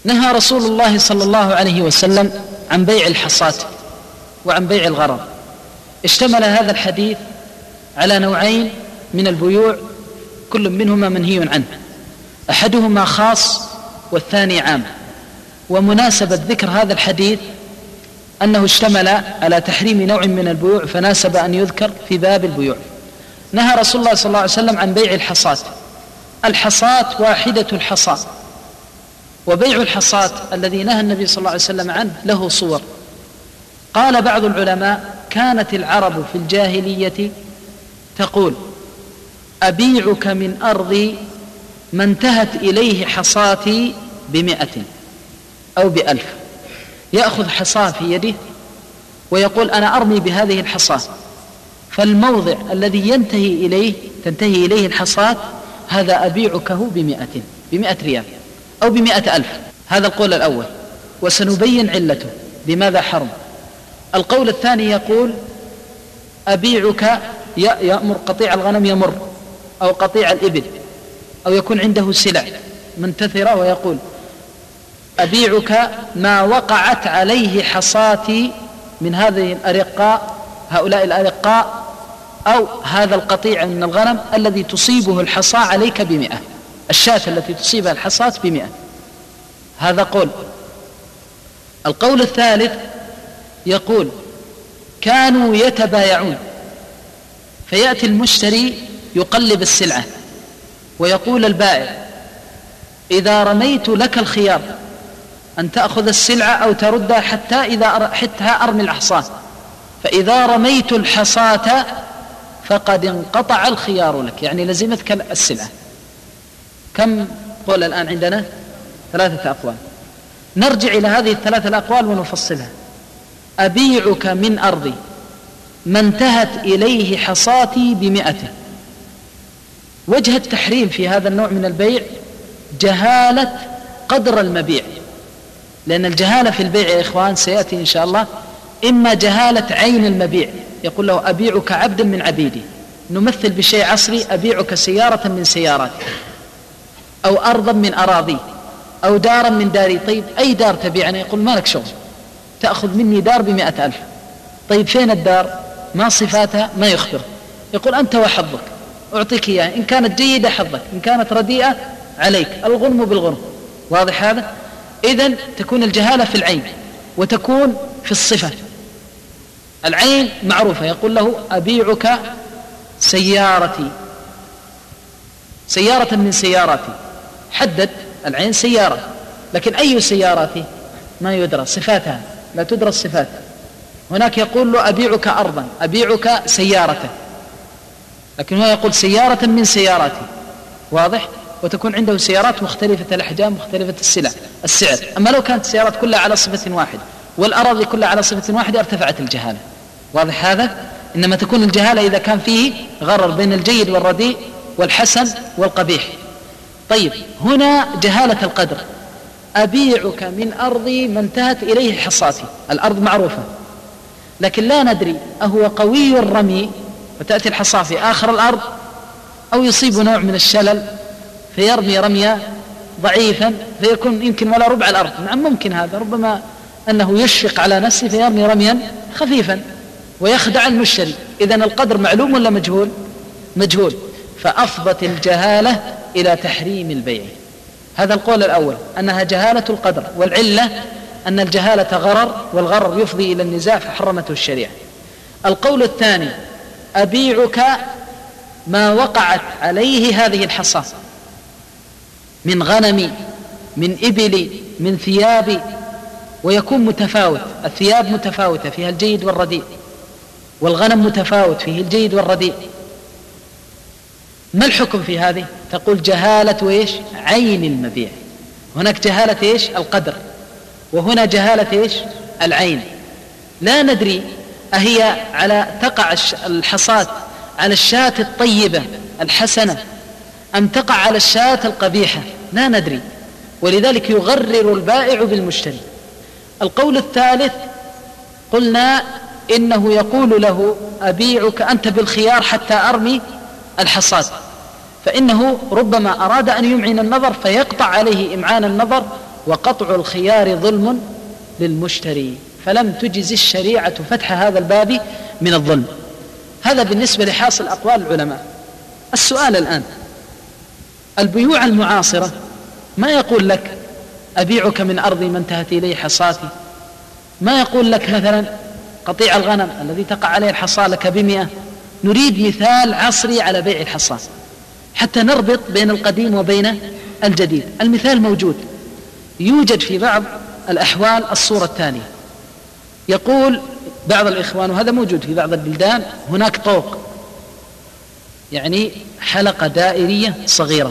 نهى رسول الله صلى الله عليه وسلم عن بيع الحصاة وعن بيع الغرر. اشتمل هذا الحديث على نوعين من البيوع كل منهما منهي عنه، أحدهما خاص والثاني عام. ومناسبة ذكر هذا الحديث أنه اشتمل على تحريم نوع من البيوع فناسب أن يذكر في باب البيوع. نهى رسول الله صلى الله عليه وسلم عن بيع الحصاة. الحصاة واحدة الحصاة، وبيع الحصاة الذي نهى النبي صلى الله عليه وسلم عنه له صور. قال بعض العلماء: كانت العرب في الجاهلية تقول: أبيعك من أرضي ما انتهت إليه حصاتي ب100 أو ب1000. يأخذ حصاة في يده ويقول: أنا أرمي بهذه الحصاة، فالموضع الذي تنتهي إليه الحصاة هذا أبيعكه ب100 ريال أو ب100,000. هذا القول الأول، وسنبين علته لماذا حرم. القول الثاني يقول: أبيعك، يأمر قطيع الغنم يمر أو قطيع الإبل أو يكون عنده سلع منتثرة ويقول: أبيعك ما وقعت عليه حصاتي من هذه الأرقاء، هؤلاء الأرقاء، أو هذا القطيع من الغنم الذي تصيبه الحصاة عليك ب100، الشاة التي تصيبها الحصاة ب100. هذا قول. القول الثالث يقول: كانوا يتبايعون، فيأتي المشتري يقلب السلعة ويقول البائع: إذا رميت لك الخيار أن تأخذ السلعة أو تردها حتى أرمي الحصاة، فإذا رميت الحصاة فقد انقطع الخيار لك، يعني لزمتك السلعة. كم قول الآن عندنا؟ 3 أقوال. نرجع إلى هذه ال3 الأقوال ونفصلها. أبيعك من أرضي ما انتهت إليه حصاتي ب100. وجه التحريم في هذا النوع من البيع جهالة قدر المبيع، لأن الجهالة في البيع يا إخوان سيأتي إن شاء الله، إما جهالة عين المبيع، يقول له: أبيعك عبدا من عبيدي. نمثل بشيء عصري: أبيعك سيارة من سياراتي، أو أرضا من أراضي، أو دارا من داري. طيب أي دار تبيعني؟ يقول: ما لك شغل، تأخذ مني دار ب100,000. طيب فين الدار؟ ما صفاتها؟ ما يخبر. يقول: أنت وحظك، أعطيك إياه، إن كانت جيدة حظك، إن كانت رديئة عليك، الغنم بالغنم. واضح هذا؟ إذن تكون الجهالة في العين وتكون في الصفة. العين معروفة، يقول له: أبيعك سيارتي، سيارة من سياراتي. حدد العين سيارة، لكن أي سياراتي ما يدرى صفاتها، لا تدرى الصفات. هناك يقول له: أبيعك أرضا، أبيعك سيارة، لكن هو يقول سيارة من سياراتي. واضح؟ وتكون عنده سيارات مختلفة الأحجام، مختلفة السعر. أما لو كانت السيارات كلها على صفة واحدة والأراضي كلها على صفة واحدة ارتفعت الجهالة. واضح هذا؟ إنما تكون الجهالة إذا كان فيه غرر بين الجيد والرديء والحسن والقبيح. طيب هنا جهالة القدر. أبيعك من أرضي ما انتهت إليه حصاتي، الأرض معروفة، لكن لا ندري أهو قوي الرمي وتأتي الحصاة في آخر الأرض، أو يصيب نوع من الشلل فيرمي رميا ضعيفا فيكون يمكن ولا ربع الأرض. نعم ممكن هذا، ربما أنه يشفق على نفسه فيرمي رميا خفيفا ويخدع المشتري. إذن القدر معلوم ولا مجهول؟ مجهول. فأفضت الجهالة إلى تحريم البيع. هذا القول الأول، أنها جهالة القدر، والعلة أن الجهالة غرر، والغرر يفضي إلى النزاع فحرمته الشريعة. القول الثاني: أبيعك ما وقعت عليه هذه الحصاة من غنمي، من إبلي، من ثيابي، ويكون متفاوت. الثياب متفاوتة فيها الجيد والرديء، والغنم متفاوت فيه الجيد والرديء. ما الحكم في هذه؟ تقول جهالة وإيش؟ عين المبيع. هناك جهالة إيش؟ القدر، وهنا جهالة إيش؟ العين. لا ندري أهي تقع الحصاة على الشاة الطيبة الحسنة أم تقع على الشاة القبيحة، لا ندري، ولذلك يغرر البائع بالمشتري. القول الثالث قلنا إنه يقول له: أبيعك أنت بالخيار حتى أرمي الحصاد، فإنه ربما أراد أن يمعن النظر فيقطع عليه إمعان النظر وقطع الخيار ظلم للمشتري، فلم تجز الشريعة فتح هذا الباب من الظلم. هذا بالنسبة لحاصل أقوال العلماء. السؤال الآن، البيوع المعاصرة ما يقول لك أبيعك من أرضي ما انتهت إليه حصاتي، ما يقول لك مثلا قطيع الغنم الذي تقع عليه الحصى لك ب100. نريد مثال عصري على بيع الحصى حتى نربط بين القديم وبين الجديد. المثال موجود، يوجد في بعض الأحوال الصورة التالية. يقول بعض الإخوان، وهذا موجود في بعض البلدان، هناك طوق، يعني حلقة دائرية صغيرة،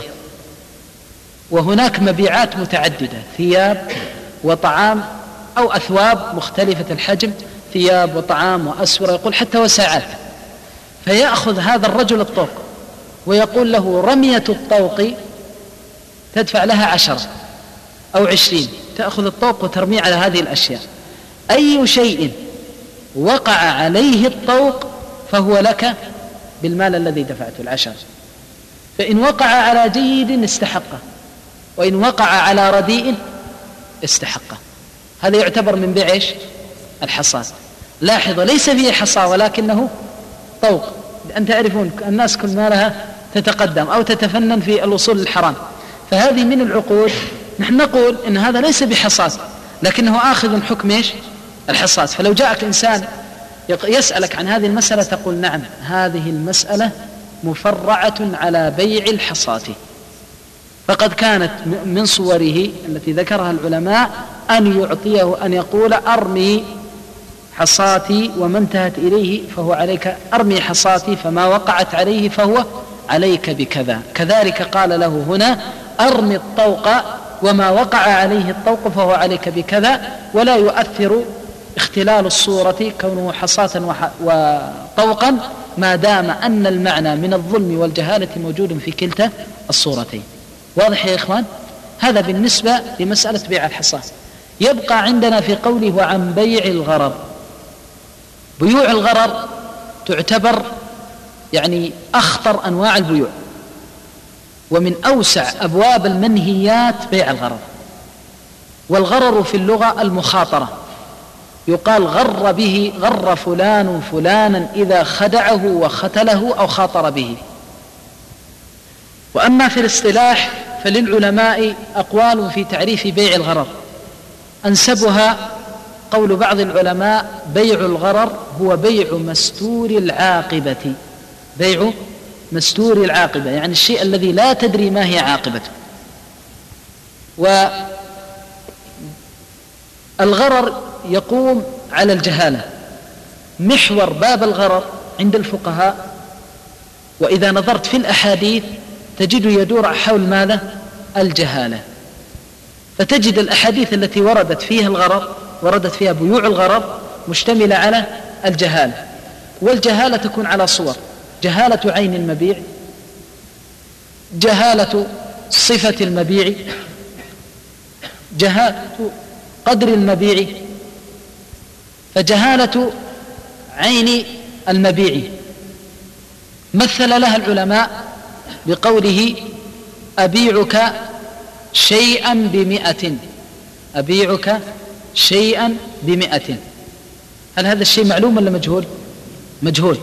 وهناك مبيعات متعددة، ثياب وطعام أو أثواب مختلفة الحجم، ثياب وطعام وأسورة، يقول حتى وساعات. فيأخذ هذا الرجل الطوق ويقول له رمية الطوق تدفع لها 10 أو 20، تأخذ الطوق وترميه على هذه الأشياء. أي شيء وقع عليه الطوق فهو لك بالمال الذي دفعته 10، فإن وقع على جيد استحقه، وإن وقع على رديء استحقه. هذا يعتبر من بيع الحصاد. لاحظ، ليس فيه حصى ولكنه طوق. أن تعرفون الناس كل ما لها تتقدم أو تتفنن في الوصول للحرام، فهذه من العقود. نحن نقول إن هذا ليس بحصاد لكنه آخذ حكم الحصاد. فلو جاءك إنسان يسألك عن هذه المسألة تقول نعم، هذه المسألة مفرعة على بيع الحصاد. فقد كانت من صوره التي ذكرها العلماء أن يعطيه، أن يقول أرمي حصاتي وما انتهت إليه فهو عليك، أرمي حصاتي فما وقعت عليه فهو عليك بكذا. كذلك قال له هنا أرمي الطوق وما وقع عليه الطوق فهو عليك بكذا، ولا يؤثر اختلال الصورة كونه حصاة وطوقا ما دام أن المعنى من الظلم والجهالة موجود في كلتا الصورتين. واضح يا إخوان؟ هذا بالنسبة لمسألة بيع الحصى. يبقى عندنا في قوله وعن بيع الغرر. بيوع الغرر تعتبر يعني أخطر أنواع البيوع، ومن أوسع أبواب المنهيات بيع الغرر. والغرر في اللغة المخاطرة، يقال غر به، غر فلان فلانا إذا خدعه وختله أو خاطر به. وأما في الاصطلاح فللعلماء أقوال في تعريف بيع الغرر، أنسبها قول بعض العلماء بيع الغرر هو بيع مستور العاقبة. بيع مستور العاقبة يعني الشيء الذي لا تدري ما هي عاقبته. والغرر يقوم على الجهالة. محور باب الغرر عند الفقهاء، وإذا نظرت في الأحاديث تجد يدور حول ماذا؟ الجهالة. فتجد الأحاديث التي وردت فيها الغرر، وردت فيها بيوع الغرر، مشتملة على الجهالة. والجهالة تكون على صور: جهالة عين المبيع، جهالة صفة المبيع، جهالة قدر المبيع. فجهالة عين المبيع مثل لها العلماء بقوله أبيعك شيئا ب100، أبيعك شيئا ب100. هل هذا الشيء معلوم ولا مجهول؟ مجهول.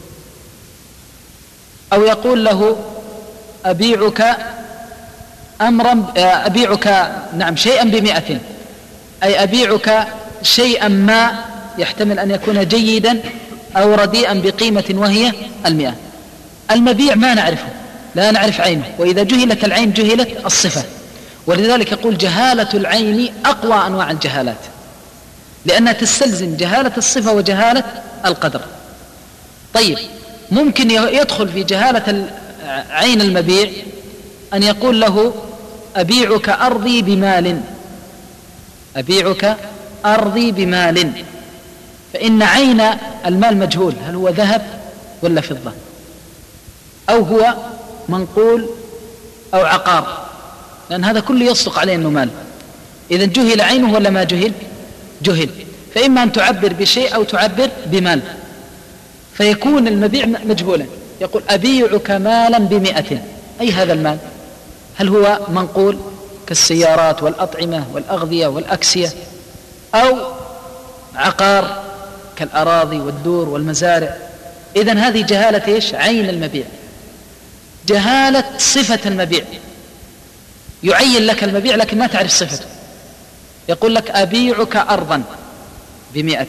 أو يقول له أبيعك أمرا، أبيعك نعم شيئا ب100، أي أبيعك شيئا ما يحتمل أن يكون جيدا أو رديئا بقيمة وهي 100. المبيع ما نعرفه، لا نعرف عينه، وإذا جهلت العين جهلت الصفة. ولذلك يقول جهالة العين أقوى أنواع الجهالات، لأنها تستلزم جهالة الصفة وجهالة القدر. طيب، ممكن يدخل في جهالة عين المبيع أن يقول له أبيعك أرضي بمال، أبيعك أرضي بمال، فإن عين المال مجهول، هل هو ذهب ولا فضة، أو هو منقول أو عقار، لأن هذا كله يصدق عليه أنه مال. إذا جهل عينه ولا ما جهل؟ جهل. فإما أن تعبر بشيء أو تعبر بمال، فيكون المبيع مجهولا. يقول أبيعك مالا ب100، أي هذا المال؟ هل هو منقول كالسيارات والأطعمة والأغذية والأكسية، أو عقار كالأراضي والدور والمزارع. إذن هذه جهالة إيش؟ عين المبيع. جهالة صفة المبيع، يعين لك المبيع لكن ما تعرف صفته. يقول لك أبيعك أرضا ب100،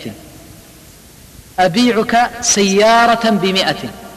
أبيعك سيارة ب100،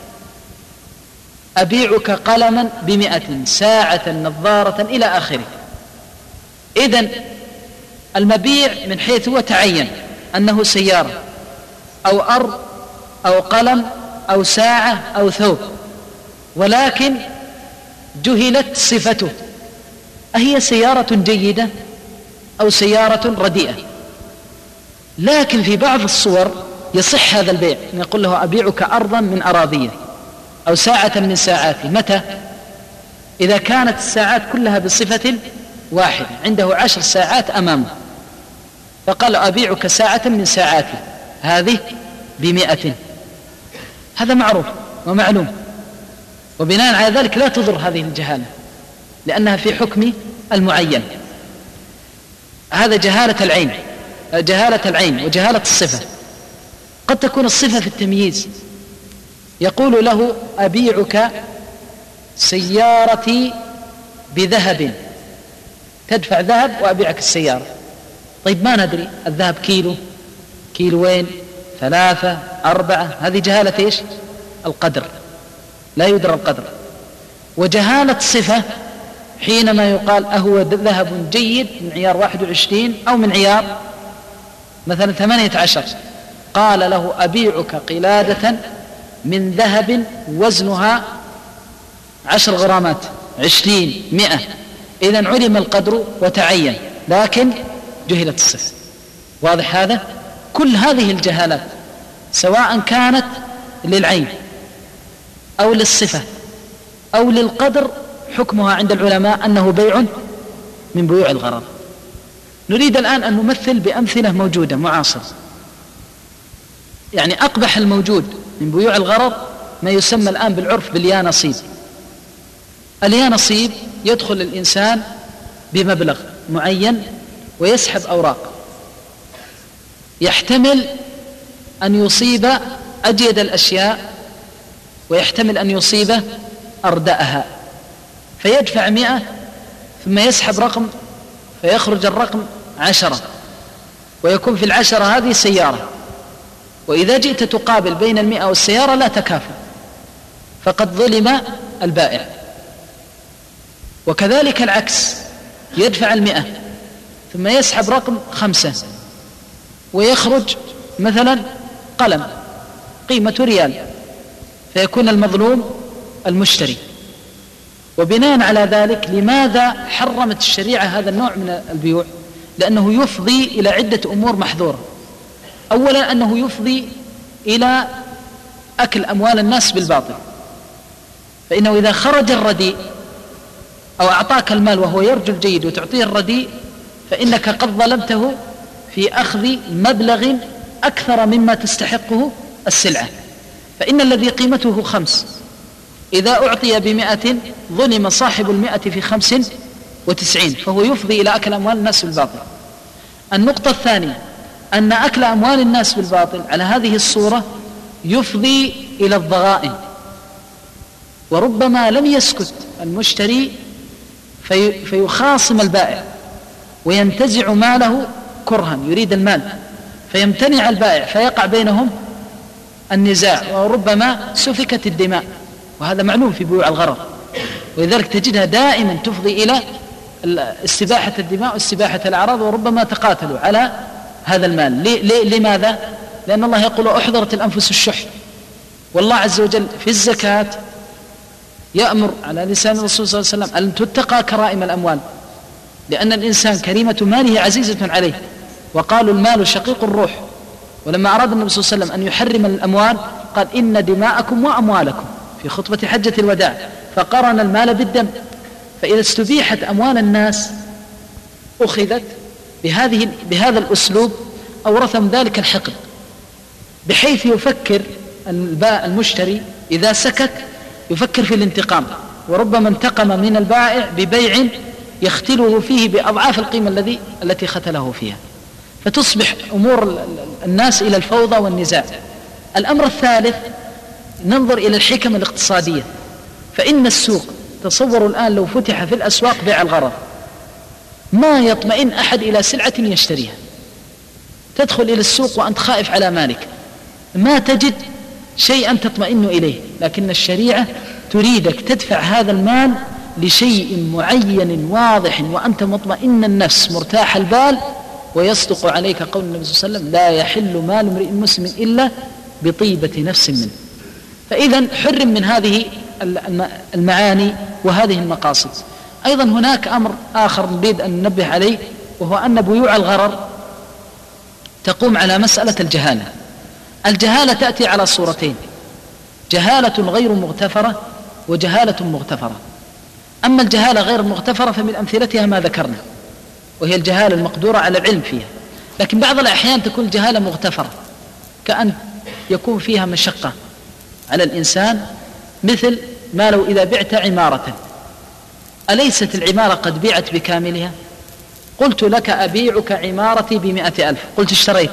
أبيعك قلما ب100، ساعة، نظارة، إلى آخره. إذن المبيع من حيث هو تعين أنه سيارة أو أرض أو قلم أو ساعة أو ثوب، ولكن جهلت صفته، أهي سيارة جيدة أو سيارة رديئة. لكن في بعض الصور يصح هذا البيع، يقول له أبيعك أرضا من أراضيه أو ساعة من ساعاتي. متى؟ إذا كانت الساعات كلها بصفة واحدة، عنده 10 ساعات أمامه، فقال أبيعك ساعة من ساعاتي هذه ب100، هذا معروف ومعلوم، وبناء على ذلك لا تضر هذه الجهالة لأنها في حكم المعين. هذا جهالة العين، جهالة العين وجهالة الصفة. قد تكون الصفة في التمييز، يقول له أبيعك سيارتي بذهب، تدفع ذهب وأبيعك السيارة. طيب ما ندري الذهب كيلو، كيلوين، 3، 4، هذه جهالة إيش؟ القدر، لا يدرى القدر. وجهالة صفة حينما يقال أهو ذهب جيد من عيار 21 أو من عيار مثلا 18، قال له أبيعك قلادة من ذهب وزنها 10 غرامات، 20، 100. إذن علم القدر وتعين، لكن جهلت الصفة. واضح هذا؟ كل هذه الجهالات سواء كانت للعين أو للصفة أو للقدر، حكمها عند العلماء أنه بيع من بيوع الغرر. نريد الآن أن نمثل بأمثلة موجودة معاصرة. يعني أقبح الموجود من بيوع الغرر ما يسمى الآن بالعرف باليانصيب. اليانصيب يدخل الإنسان بمبلغ معين ويسحب أوراق، يحتمل أن يصيب أجيد الأشياء ويحتمل أن يصيب أردأها، فيدفع 100 ثم يسحب رقم فيخرج الرقم 10، ويكون في 10 هذه سيارة، وإذا جئت تقابل بين 100 والسيارة لا تكافئ، فقد ظلم البائع. وكذلك العكس، يدفع 100 ثم يسحب رقم 5 ويخرج مثلا قلم قيمة ريال، فيكون المظلوم المشتري. وبناء على ذلك لماذا حرمت الشريعة هذا النوع من البيوع؟ لأنه يفضي إلى عدة أمور محظورة. أولا أنه يفضي إلى أكل أموال الناس بالباطل، فإنه إذا خرج الرديء أو أعطاك المال وهو يرجو الجيد وتعطيه الرديء، فإنك قد ظلمته في أخذ مبلغ أكثر مما تستحقه السلعة. فإن الذي قيمته 5 إذا أعطي ب100 ظلم صاحب 100 في 95، فهو يفضي إلى أكل أموال الناس بالباطل. النقطة الثانية أن أكل أموال الناس بالباطل على هذه الصورة يفضي إلى الضغائن، وربما لم يسكت المشتري فيخاصم البائع وينتزع ماله كرها، يريد المال فيمتنع البائع، فيقع بينهم النزاع وربما سفكت الدماء، وهذا معلوم في بيوع الغرر. ولذلك تجدها دائما تفضي إلى استباحة الدماء واستباحة الأعراض، وربما تقاتلوا على هذا المال. لماذا؟ لأن الله يقول أحضرت الأنفس الشح، والله عز وجل في الزكاة يأمر على لسان الرسول صلى الله عليه وسلم أن تتقى كرائم الأموال، لأن الإنسان كريمة ماله عزيزة عليه، وقالوا المال شقيق الروح. ولما أراد النبي صلى الله عليه وسلم أن يحرم الأموال قال إن دماءكم وأموالكم في خطبة حجة الوداع، فقرن المال بالدم. فإذا استبيحت أموال الناس أخذت بهذا الأسلوب أورثهم ذلك الحقد، بحيث يفكر المشتري إذا سكت يفكر في الانتقام، وربما انتقم من البائع ببيع يختله فيه بأضعاف القيمة التي ختله فيها، فتصبح أمور الناس إلى الفوضى والنزاع. الأمر الثالث، ننظر إلى الحكم الاقتصادية. فإن السوق، تصوروا الآن لو فتح في الأسواق بيع الغرض، ما يطمئن أحد إلى سلعة يشتريها. تدخل إلى السوق وأنت خائف على مالك، ما تجد شيئا تطمئن إليه، لكن الشريعة تريدك تدفع هذا المال لشيء معين واضح وأنت مطمئن النفس مرتاح البال. ويصدق عليك قول النبي صلى الله عليه وسلم: لا يحل مال امرئ مسلم إلا بطيبة نفس منه. فإذا حرم من هذه المعاني وهذه المقاصد. أيضا هناك أمر آخر نريد أن ننبه عليه، وهو أن بيوع الغرر تقوم على مسألة الجهالة. الجهالة تأتي على صورتين: جهالة غير مغتفرة وجهالة مغتفرة. أما الجهالة غير المغتفرة فمن أمثلتها ما ذكرنا، وهي الجهالة المقدورة على العلم فيها. لكن بعض الأحيان تكون الجهالة مغتفرة، كأن يكون فيها مشقة على الإنسان، مثل ما لو إذا بعت عمارة، أليست العمارة قد بيعت بكاملها؟ قلت لك أبيعك عمارتي ب100,000، قلت اشتريت.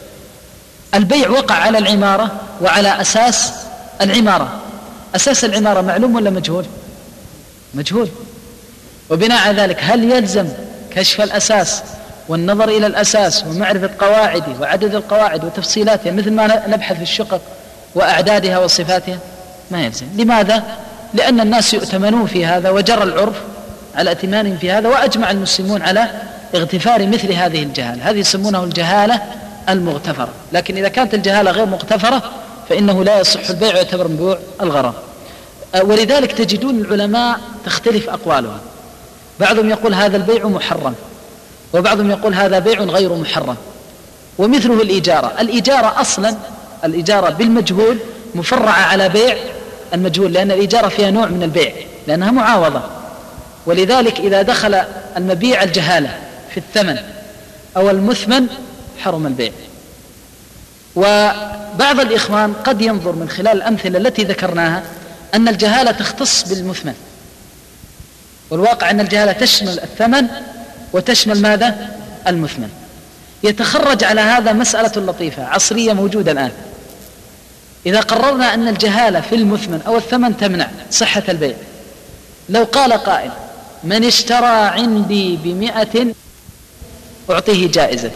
البيع وقع على العمارة وعلى أساس العمارة. أساس العمارة معلوم ولا مجهول؟ مجهول. وبناء على ذلك هل يلزم كشف الأساس والنظر إلى الأساس ومعرفة قواعده وعدد القواعد وتفصيلاتها مثل ما نبحث في الشقق وأعدادها وصفاتها؟ ما يلزم. لماذا؟ لأن الناس يؤتمنون في هذا، وجرى العرف على ائتمانهم في هذا، وأجمع المسلمون على اغتفار مثل هذه الجهالة. هذه يسمونه الجهالة المغتفرة. لكن إذا كانت الجهالة غير مغتفرة فإنه لا يصح البيع ويعتبر من بيوع الغرر. ولذلك تجدون العلماء تختلف أقوالهم، بعضهم يقول هذا البيع محرم، وبعضهم يقول هذا بيع غير محرم. ومثله الإجارة. الإجارة أصلا الإجارة بالمجهول مفرعة على بيع المجهول، لأن الإجارة فيها نوع من البيع لأنها معاوضة. ولذلك إذا دخل المبيع الجهالة في الثمن أو المثمن حرم البيع. وبعض الإخوان قد ينظر من خلال الأمثلة التي ذكرناها أن الجهالة تختص بالمثمن، والواقع أن الجهالة تشمل الثمن وتشمل ماذا؟ المثمن. يتخرج على هذا مسألة لطيفة عصرية موجودة الآن. إذا قررنا أن الجهالة في المثمن أو الثمن تمنع صحة البيع، لو قال قائل: من اشترى عندي ب100 أعطيه جائزة،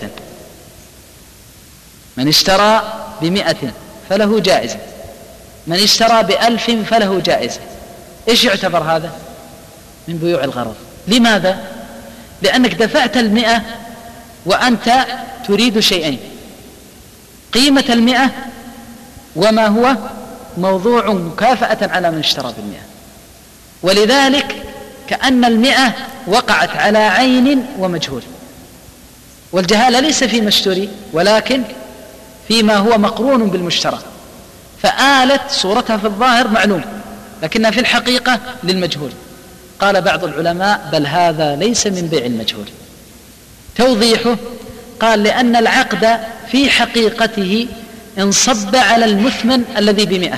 من اشترى ب100 فله جائزة، من اشترى ب1000 فله جائزة، إيش يعتبر هذا؟ من بيوع الغرر. لماذا؟ لأنك دفعت 100 وأنت تريد شيئين: قيمة 100 وما هو موضوع مكافأة على من اشترى ب100. ولذلك كأن 100 وقعت على عين ومجهول، والجهالة ليس في مشتري ولكن فيما هو مقرون بالمشترى، فآلت صورتها في الظاهر معلوم لكنها في الحقيقة للمجهول. قال بعض العلماء: بل هذا ليس من بيع المجهول. توضيحه: قال: لأن العقد في حقيقته انصب على المثمن الذي ب100،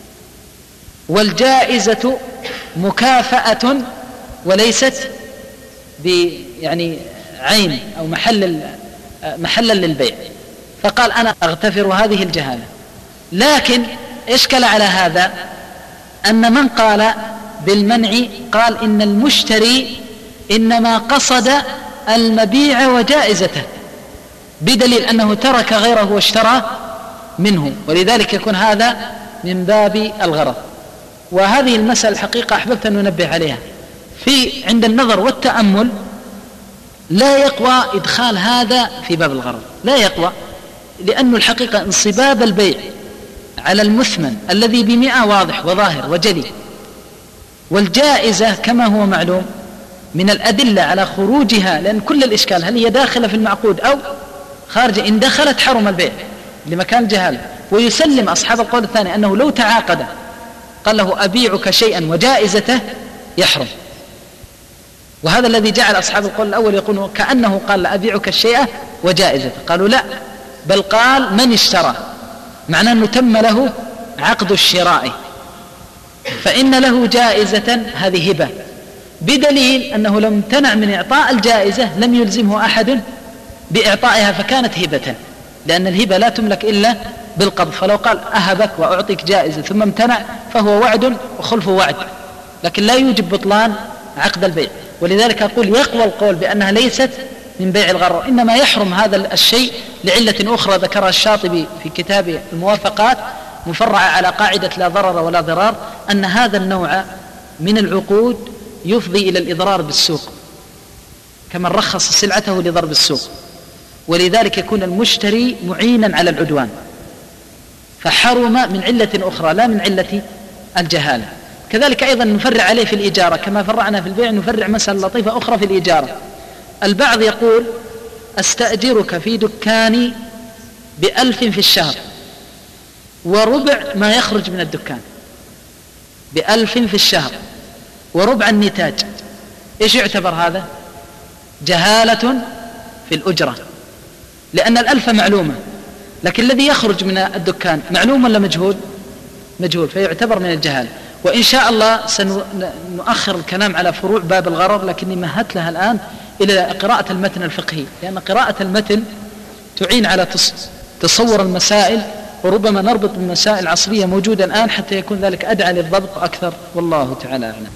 والجائزة مكافأة وليست يعني عين أو محلا للبيع. فقال: أنا أغتفر هذه الجهالة. لكن إشكل على هذا أن من قال بالمنع قال إن المشتري إنما قصد المبيع وجائزته، بدليل أنه ترك غيره واشترى منه، ولذلك يكون هذا من باب الغرض. وهذه المسألة الحقيقة أحببت أن ننبه عليها. عند النظر والتأمل لا يقوى إدخال هذا في باب الغرض، لا يقوى، لأن الحقيقة انصباب البيع على المثمن الذي ب100 واضح وظاهر وجلي، والجائزة كما هو معلوم من الأدلة على خروجها، لأن كل الإشكال هل هي داخلة في المعقود أو خارجة. إن دخلت حرم البيع لمكان الجهالة. ويسلم أصحاب القول الثاني أنه لو تعاقد قال له أبيعك شيئا وجائزته يحرم. وهذا الذي جعل أصحاب القول الأول يقولون كأنه قال أبيعك الشيء وجائزته، قالوا لا، بل قال من اشترى، معناه أنه تم له عقد الشراء، فإن له جائزة هذه هبة، بدليل أنه لو امتنع من إعطاء الجائزة لم يلزمه أحد بإعطائها فكانت هبة، لأن الهبة لا تملك إلا بالقبض. فلو قال أهبك وأعطيك جائزة ثم امتنع فهو وعد وخلف وعد، لكن لا يوجب بطلان عقد البيع. ولذلك أقول يقوى القول بأنها ليست من بيع الغرر، إنما يحرم هذا الشيء لعلة أخرى ذكرها الشاطبي في كتاب الموافقات مفرعة على قاعدة لا ضرر ولا ضرار، أن هذا النوع من العقود يفضي إلى الإضرار بالسوق، كمن رخص سلعته لضرب السوق، ولذلك يكون المشتري معينا على العدوان، فحرم من علة أخرى لا من علة الجهالة. كذلك أيضا نفرع عليه في الإجارة، كما فرعنا في البيع نفرع مسألة لطيفة أخرى في الإجارة. البعض يقول أستأجرك في دكاني ب1000 في الشهر وربع ما يخرج من الدكان، ب1000 في الشهر وربع النتاج. إيش يعتبر هذا؟ جهالة في الأجرة، لأن 1000 معلومة، لكن الذي يخرج من الدكان معلوم ولا مجهول؟ مجهول، فيعتبر من الجهالة. وإن شاء الله سنؤخر الكلام على فروع باب الغرر، لكني مهدت لها الآن إلى قراءة المتن الفقهي، لأن قراءة المتن تعين على تصور المسائل، وربما نربط بمسائل عصرية موجودة الآن حتى يكون ذلك أدعى للضبط أكثر، والله تعالى أعلم.